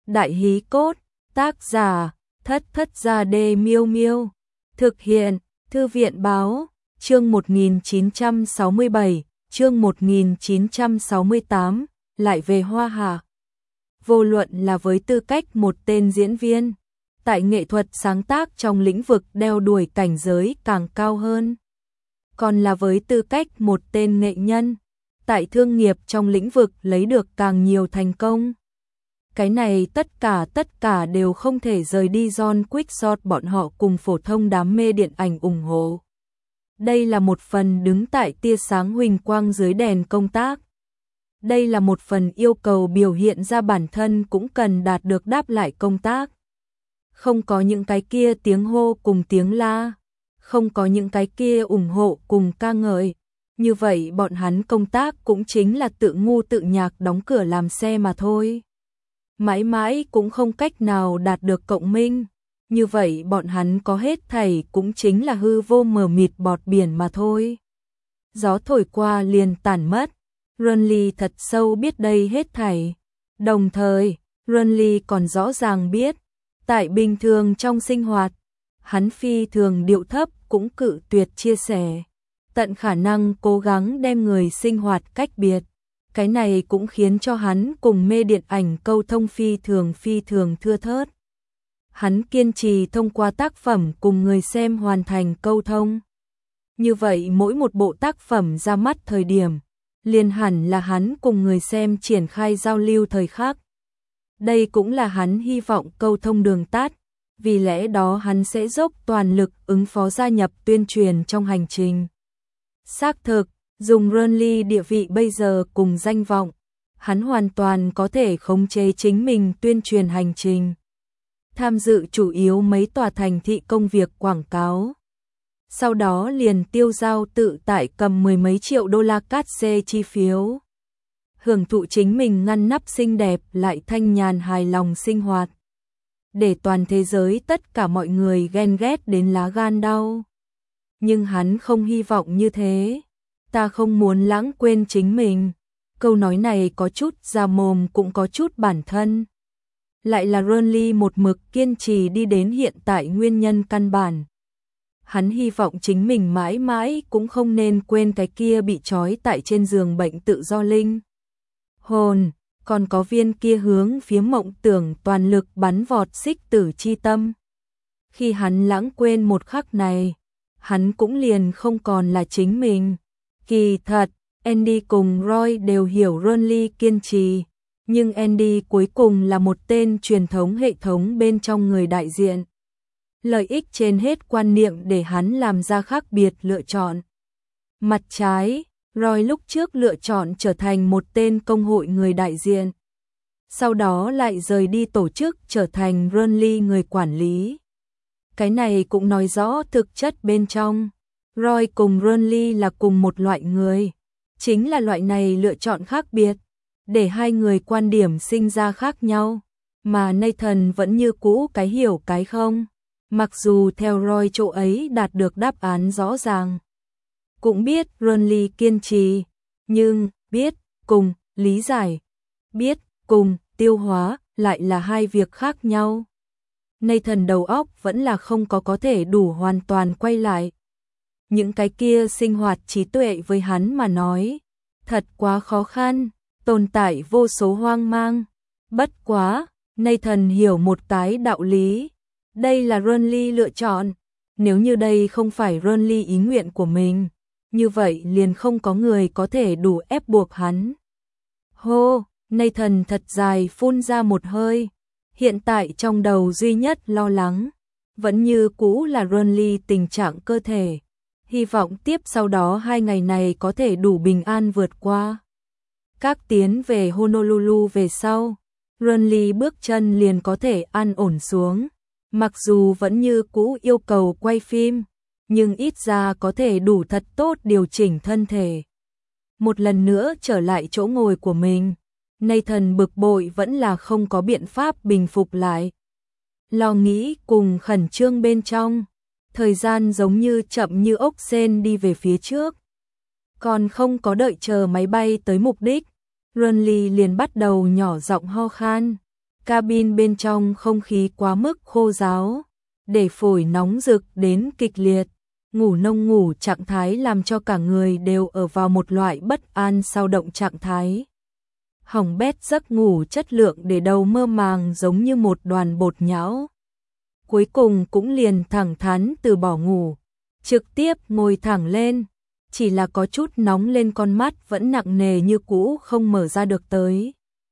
Đại hí cốt, tác giả, Thất Thất Gia Đê Miêu Miêu. Thực hiện, Thư viện báo, chương 1967, chương 1968, lại về Hoa Hạ. Vô luận là với tư cách một tên diễn viên, tại nghệ thuật sáng tác trong lĩnh vực đeo đuổi cảnh giới càng cao hơn, còn là với tư cách một tên nghệ nhân, tại thương nghiệp trong lĩnh vực lấy được càng nhiều thành công. Cái này tất cả đều không thể rời đi John Quickshot bọn họ cùng phổ thông đam mê điện ảnh ủng hộ. Đây là một phần đứng tại tia sáng huỳnh quang dưới đèn công tác. Đây là một phần yêu cầu biểu hiện ra bản thân cũng cần đạt được đáp lại công tác. Không có những cái kia tiếng hô cùng tiếng la, không có những cái kia ủng hộ cùng ca ngợi. Như vậy bọn hắn công tác cũng chính là tự ngu tự nhạc đóng cửa làm xe mà thôi. Mãi mãi cũng không cách nào đạt được cộng minh. Như vậy bọn hắn có hết thảy cũng chính là hư vô mờ mịt bọt biển mà thôi. Gió thổi qua liền tản mất. Runley thật sâu biết đây hết thảy. Đồng thời, Runley còn rõ ràng biết, tại bình thường trong sinh hoạt, hắn phi thường điệu thấp cũng cự tuyệt chia sẻ. Tận khả năng cố gắng đem người sinh hoạt cách biệt. Cái này cũng khiến cho hắn cùng mê điện ảnh câu thông phi thường thưa thớt. Hắn kiên trì thông qua tác phẩm cùng người xem hoàn thành câu thông. Như vậy mỗi một bộ tác phẩm ra mắt thời điểm, liền hẳn là hắn cùng người xem triển khai giao lưu thời khắc. Đây cũng là hắn hy vọng câu thông đường tắt, vì lẽ đó hắn sẽ dốc toàn lực ứng phó gia nhập tuyên truyền trong hành trình. Xác thực, dùng Runley địa vị bây giờ cùng danh vọng, hắn hoàn toàn có thể khống chế chính mình tuyên truyền hành trình. Tham dự chủ yếu mấy tòa thành thị công việc quảng cáo. Sau đó liền tiêu dao tự tại cầm mười mấy triệu đô la cát xê chi phiếu. Hưởng thụ chính mình ngăn nắp xinh đẹp lại thanh nhàn hài lòng sinh hoạt. Để toàn thế giới tất cả mọi người ghen ghét đến lá gan đau. Nhưng hắn không hy vọng như thế. Ta không muốn lãng quên chính mình. Câu nói này có chút ra mồm cũng có chút bản thân. Lại là Runley một mực kiên trì đi đến hiện tại nguyên nhân căn bản. Hắn hy vọng chính mình mãi mãi cũng không nên quên cái kia bị trói tại trên giường bệnh tự do linh hồn, còn có viên kia hướng phía mộng tưởng toàn lực bắn vọt xích tử chi tâm. Khi hắn lãng quên một khắc này, hắn cũng liền không còn là chính mình. Kỳ thật, Andy cùng Roy đều hiểu Runley kiên trì, nhưng Andy cuối cùng là một tên truyền thống hệ thống bên trong người đại diện. Lợi ích trên hết quan niệm để hắn làm ra khác biệt lựa chọn. Mặt trái, Roy lúc trước lựa chọn trở thành một tên công hội người đại diện. Sau đó lại rời đi tổ chức trở thành Runley người quản lý. Cái này cũng nói rõ thực chất bên trong. Roy cùng Runley là cùng một loại người. Chính là loại này lựa chọn khác biệt, để hai người quan điểm sinh ra khác nhau. Mà Nathan vẫn như cũ cái hiểu cái không. Mặc dù theo Roy chỗ ấy đạt được đáp án rõ ràng. Cũng biết Runley kiên trì, nhưng biết cùng lý giải, biết cùng tiêu hóa lại là hai việc khác nhau. Nathan đầu óc vẫn là không có thể đủ hoàn toàn quay lại. Những cái kia sinh hoạt trí tuệ với hắn mà nói, thật quá khó khăn, tồn tại vô số hoang mang. Bất quá, Nathan hiểu một cái đạo lý. Đây là Runley lựa chọn. Nếu như đây không phải Runley ý nguyện của mình, như vậy liền không có người có thể đủ ép buộc hắn. Hô, Nathan thật dài phun ra một hơi. Hiện tại trong đầu duy nhất lo lắng, vẫn như cũ là Runley tình trạng cơ thể. Hy vọng tiếp sau đó 2 ngày này có thể đủ bình an vượt qua. Các tiến về Honolulu về sau, Runley bước chân liền có thể an ổn xuống. Mặc dù vẫn như cũ yêu cầu quay phim, nhưng ít ra có thể đủ thật tốt điều chỉnh thân thể. Một lần nữa trở lại chỗ ngồi của mình, Nathan bực bội vẫn là không có biện pháp bình phục lại. Lo nghĩ cùng khẩn trương bên trong, thời gian giống như chậm như ốc sên đi về phía trước. Còn không có đợi chờ máy bay tới mục đích, Runley liền bắt đầu nhỏ giọng ho khan. Cabin bên trong không khí quá mức khô ráo, để phổi nóng rực đến kịch liệt, ngủ nông ngủ trạng thái làm cho cả người đều ở vào một loại bất an sao động trạng thái. Hỏng bét giấc ngủ chất lượng để đầu mơ màng giống như một đoàn bột nhão. Cuối cùng cũng liền thẳng thắn từ bỏ ngủ, trực tiếp ngồi thẳng lên, chỉ là có chút nóng lên con mắt vẫn nặng nề như cũ không mở ra được tới.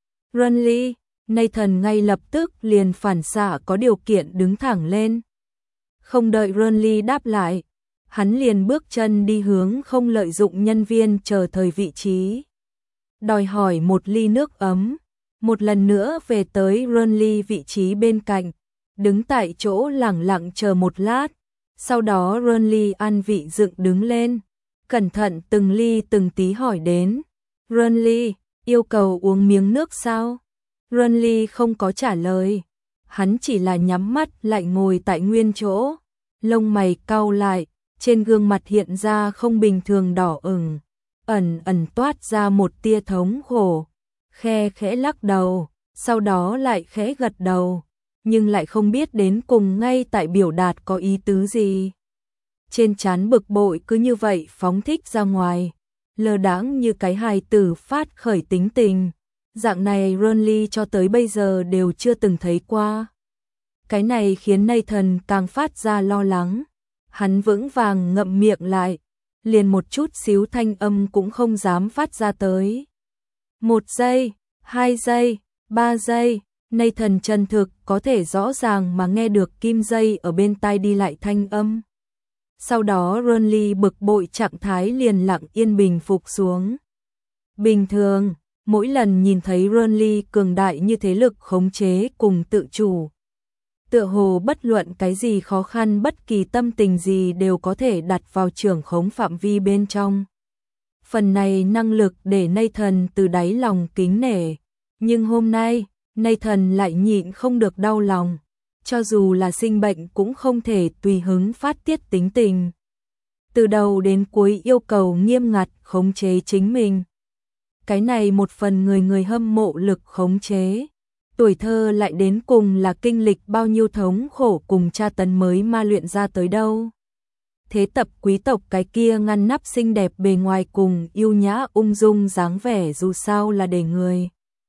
Renly, Nathan ngay lập tức liền phản xạ có điều kiện đứng thẳng lên. Không đợi Renly đáp lại, hắn liền bước chân đi hướng không lợi dụng nhân viên chờ thời vị trí. Đòi hỏi một ly nước ấm, một lần nữa về tới Renly vị trí bên cạnh, đứng tại chỗ lẳng lặng chờ một lát, sau đó Renly an vị dựng đứng lên, cẩn thận từng ly từng tí hỏi đến. Renly, yêu cầu uống miếng nước sao? Renly không có trả lời, hắn chỉ là nhắm mắt lại ngồi tại nguyên chỗ, lông mày cau lại, trên gương mặt hiện ra không bình thường đỏ ửng, ẩn ẩn toát ra một tia thống khổ, khe khẽ lắc đầu, sau đó lại khẽ gật đầu, nhưng lại không biết đến cùng ngay tại biểu đạt có ý tứ gì. Trên trán bực bội cứ như vậy phóng thích ra ngoài, lơ đãng như cái hài tử phát khởi tính tình. Dạng này Renly cho tới bây giờ đều chưa từng thấy qua. Cái này khiến Nathan càng phát ra lo lắng. Hắn vững vàng ngậm miệng lại, liền một chút xíu thanh âm cũng không dám phát ra tới. 1 giây, 2 giây, 3 giây, Nathan chân thực có thể rõ ràng mà nghe được kim dây ở bên tai đi lại thanh âm. Sau đó Renly bực bội trạng thái liền lặng yên bình phục xuống. Bình thường, mỗi lần nhìn thấy Renly cường đại như thế lực khống chế cùng tự chủ, tựa hồ bất luận cái gì khó khăn bất kỳ tâm tình gì đều có thể đặt vào trưởng khống phạm vi bên trong. Phần này năng lực để Nathan từ đáy lòng kính nể, nhưng hôm nay, Nathan lại nhịn không được đau lòng, cho dù là sinh bệnh cũng không thể tùy hứng phát tiết tính tình. Từ đầu đến cuối yêu cầu nghiêm ngặt khống chế chính mình. Cái này một phần người hâm mộ lực khống chế. Tuổi thơ lại đến cùng là kinh lịch bao nhiêu thống khổ cùng tra tấn mới ma luyện ra tới đâu. Thế tập quý tộc cái kia ngăn nắp xinh đẹp bề ngoài cùng yêu nhã ung dung dáng vẻ dù sao là để người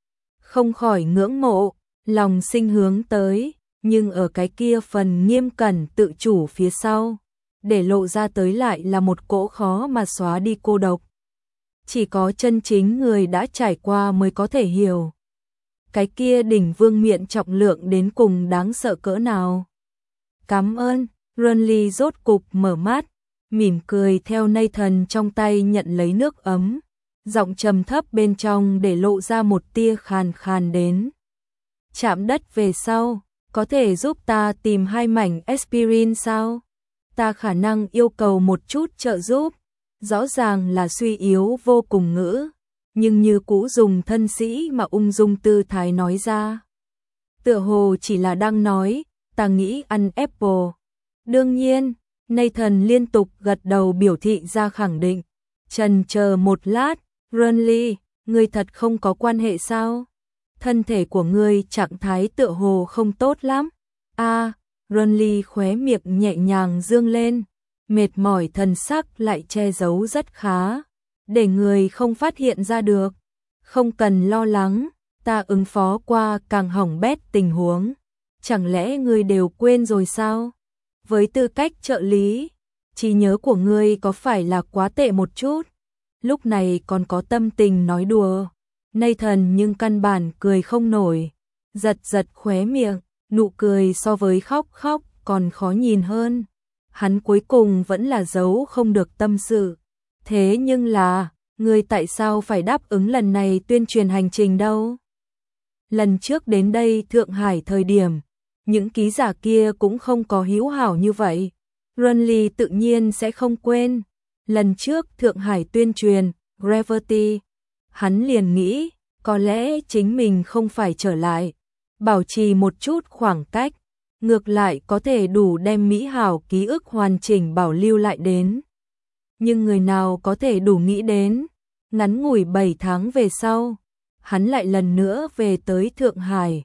không khỏi ngưỡng mộ, lòng sinh hướng tới, nhưng ở cái kia phần nghiêm cẩn tự chủ phía sau, để lộ ra tới lại là một cỗ khó mà xóa đi cô độc. Chỉ có chân chính người đã trải qua mới có thể hiểu. Cái kia đỉnh vương miện trọng lượng đến cùng đáng sợ cỡ nào. Cảm ơn, Renly rốt cục mở mắt, mỉm cười theo Nathan trong tay nhận lấy nước ấm, giọng trầm thấp bên trong để lộ ra một tia khàn khàn đến. Chạm đất về sau, có thể giúp ta tìm 2 mảnh aspirin sao? Ta khả năng yêu cầu một chút trợ giúp. Rõ ràng là suy yếu vô cùng ngữ, nhưng như cũ dùng thân sĩ mà ung dung tư thái nói ra. Tựa hồ chỉ là đang nói, ta nghĩ ăn apple. Đương nhiên, Nathan liên tục gật đầu biểu thị ra khẳng định. Chần chờ một lát, Renly, ngươi thật không có quan hệ sao? Thân thể của ngươi trạng thái tựa hồ không tốt lắm. Renly khóe miệng nhẹ nhàng dương lên. Mệt mỏi thần sắc lại che giấu rất khá, để người không phát hiện ra được. Không cần lo lắng, ta ứng phó qua càng hỏng bét tình huống. Chẳng lẽ ngươi đều quên rồi sao? Với tư cách trợ lý, trí nhớ của ngươi có phải là quá tệ một chút? Lúc này còn có tâm tình nói đùa. Nathan nhưng căn bản cười không nổi, giật giật khóe miệng, nụ cười so với khóc còn khó nhìn hơn. Hắn cuối cùng vẫn là giấu không được tâm sự. Thế nhưng là, ngươi tại sao phải đáp ứng lần này tuyên truyền hành trình đâu? Lần trước đến đây Thượng Hải thời điểm, những ký giả kia cũng không có hữu hảo như vậy. Renly tự nhiên sẽ không quên. Lần trước Thượng Hải tuyên truyền, Gravity, hắn liền nghĩ, có lẽ chính mình không phải trở lại, bảo trì một chút khoảng cách. Ngược lại có thể đủ đem mỹ hảo ký ức hoàn chỉnh bảo lưu lại đến. Nhưng người nào có thể đủ nghĩ đến, ngắn ngủi 7 tháng về sau, hắn lại lần nữa về tới Thượng Hải.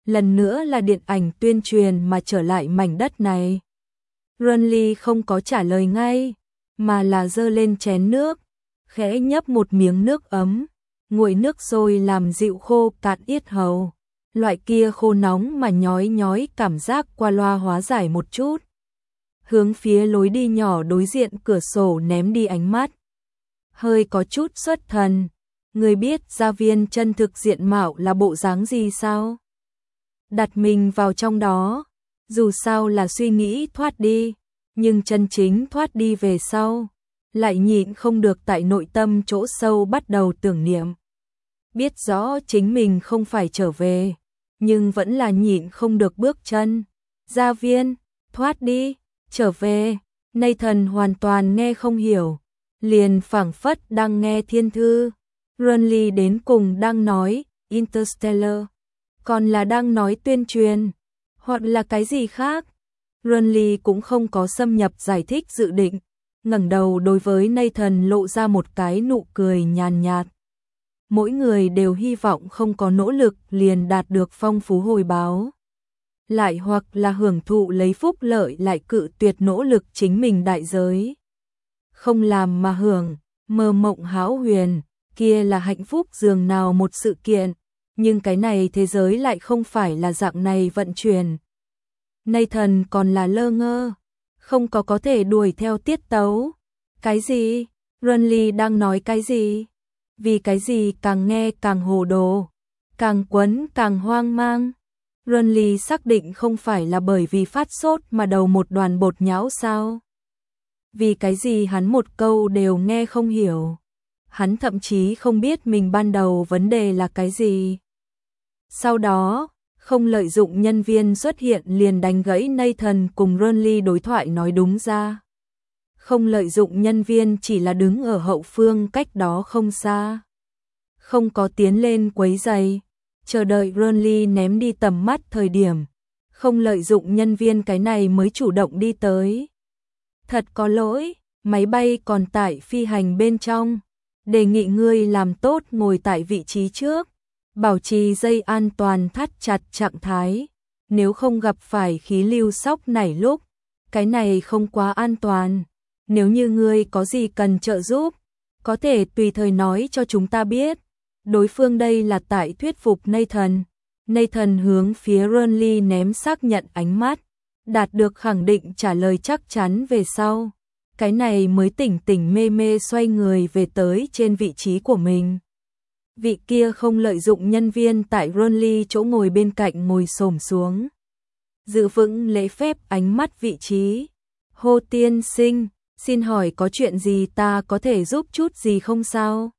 lần nữa là điện ảnh tuyên truyền mà trở lại mảnh đất này. Renly không có trả lời ngay, mà là giơ lên chén nước, khẽ nhấp một miếng nước ấm, nguội nước sôi làm dịu khô cạn yết hầu. Loại kia khô nóng mà nhói nhói cảm giác qua loa hóa giải một chút. Hướng phía lối đi nhỏ đối diện cửa sổ ném đi ánh mắt. Hơi có chút xuất thần, người biết Gia Viên chân thực diện mạo là bộ dáng gì sao? Đặt mình vào trong đó, dù sao là suy nghĩ thoát đi, nhưng chân chính thoát đi về sau, lại nhịn không được tại nội tâm chỗ sâu bắt đầu tưởng niệm. Biết rõ chính mình không phải trở về, nhưng vẫn là nhịn không được bước chân. Gia Viên, thoát đi, trở về. Nathan hoàn toàn nghe không hiểu, liền phảng phất đang nghe thiên thư. Renly đến cùng đang nói Interstellar, còn là đang nói tuyên truyền, hoặc là cái gì khác. Renly cũng không có xâm nhập giải thích dự định, ngẩng đầu đối với Nathan lộ ra một cái nụ cười nhàn nhạt. Mỗi người đều hy vọng không có nỗ lực liền đạt được phong phú hồi báo. Lại hoặc là hưởng thụ lấy phúc lợi lại cự tuyệt nỗ lực chính mình đại giới. Không làm mà hưởng, mơ mộng hão huyền, kia là hạnh phúc dường nào một sự kiện, nhưng cái này thế giới lại không phải là dạng này vận chuyển. Nathan còn là lơ ngơ, không có thể đuổi theo tiết tấu. Cái gì? Renly đang nói cái gì? Vì cái gì càng nghe càng hồ đồ, càng quấn càng hoang mang. Renly xác định không phải là bởi vì phát sốt mà đầu một đoàn bột nhão sao? Vì cái gì hắn một câu đều nghe không hiểu. Hắn thậm chí không biết mình ban đầu vấn đề là cái gì. Sau đó, không lợi dụng nhân viên xuất hiện liền đánh gãy Nathan cùng Renly đối thoại nói đúng ra. Không lợi dụng nhân viên chỉ là đứng ở hậu phương cách đó không xa. Không có tiến lên quấy giày, chờ đợi Renly ném đi tầm mắt thời điểm. Không lợi dụng nhân viên cái này mới chủ động đi tới. Thật có lỗi, máy bay còn tại phi hành bên trong. Đề nghị ngươi làm tốt ngồi tại vị trí trước. Bảo trì dây an toàn thắt chặt trạng thái. Nếu không gặp phải khí lưu sóc nảy lúc, cái này không quá an toàn. Nếu như ngươi có gì cần trợ giúp, có thể tùy thời nói cho chúng ta biết. Đối phương đây là tại thuyết phục Nathan. Nathan hướng phía Renly ném xác nhận ánh mắt, đạt được khẳng định trả lời chắc chắn về sau. Cái này mới tỉnh tỉnh mê mê xoay người về tới trên vị trí của mình. Vị kia không lợi dụng nhân viên tại Renly chỗ ngồi bên cạnh ngồi xổm xuống. Giữ vững lễ phép ánh mắt vị trí. Hô tiên sinh, xin hỏi có chuyện gì ta có thể giúp chút gì không sao?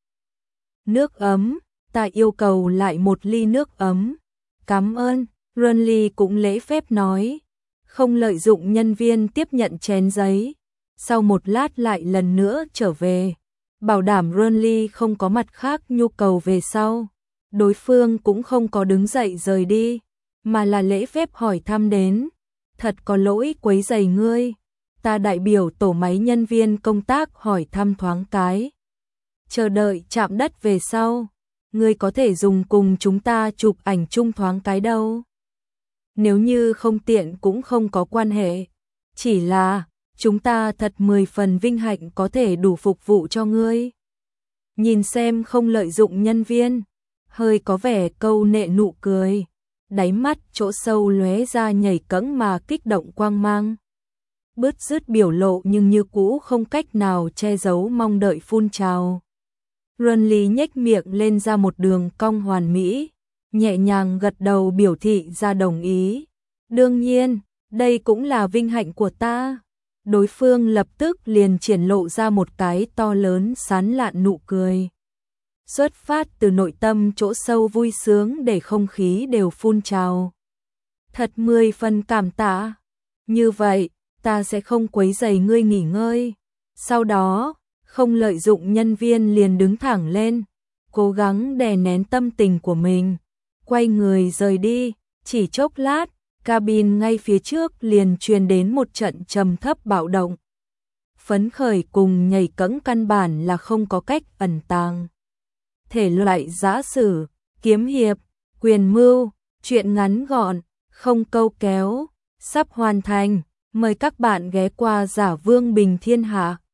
Nước ấm, ta yêu cầu lại một ly nước ấm. Cảm ơn, Renly cũng lễ phép nói. Không lợi dụng nhân viên tiếp nhận chén giấy. Sau một lát lại lần nữa trở về. Bảo đảm Renly không có mặt khác nhu cầu về sau. Đối phương cũng không có đứng dậy rời đi, mà là lễ phép hỏi thăm đến. Thật có lỗi quấy rầy ngươi. Ta đại biểu tổ máy nhân viên công tác hỏi thăm thoáng cái. Chờ đợi chạm đất về sau, ngươi có thể dùng cùng chúng ta chụp ảnh chung thoáng cái đâu. Nếu như không tiện cũng không có quan hệ. Chỉ là, chúng ta thật 10 phần vinh hạnh có thể đủ phục vụ cho ngươi. Nhìn xem không lợi dụng nhân viên, hơi có vẻ câu nệ nụ cười. Đáy mắt chỗ sâu lóe ra nhảy cẫng mà kích động quang mang. Bứt rứt biểu lộ nhưng như cũ không cách nào che giấu mong đợi phun trào. Renly nhếch miệng lên ra một đường cong hoàn mỹ, nhẹ nhàng gật đầu biểu thị ra đồng ý. Đương nhiên, đây cũng là vinh hạnh của ta. Đối phương lập tức liền triển lộ ra một cái to lớn sán lạn nụ cười. Xuất phát từ nội tâm chỗ sâu vui sướng để không khí đều phun trào. Thật 10 phần cảm tạ. Như vậy, ta sẽ không quấy rầy ngươi nghỉ ngơi. Sau đó, không lợi dụng nhân viên liền đứng thẳng lên, cố gắng đè nén tâm tình của mình. Quay người rời đi, chỉ chốc lát, cabin ngay phía trước liền truyền đến một trận trầm thấp bạo động. Phấn khởi cùng nhảy cẫng căn bản là không có cách ẩn tàng. Thể loại giã sử, kiếm hiệp, quyền mưu, Chuyện ngắn gọn, không câu kéo, sắp hoàn thành. Mời các bạn ghé qua Giả Vương Bình Thiên Hạ.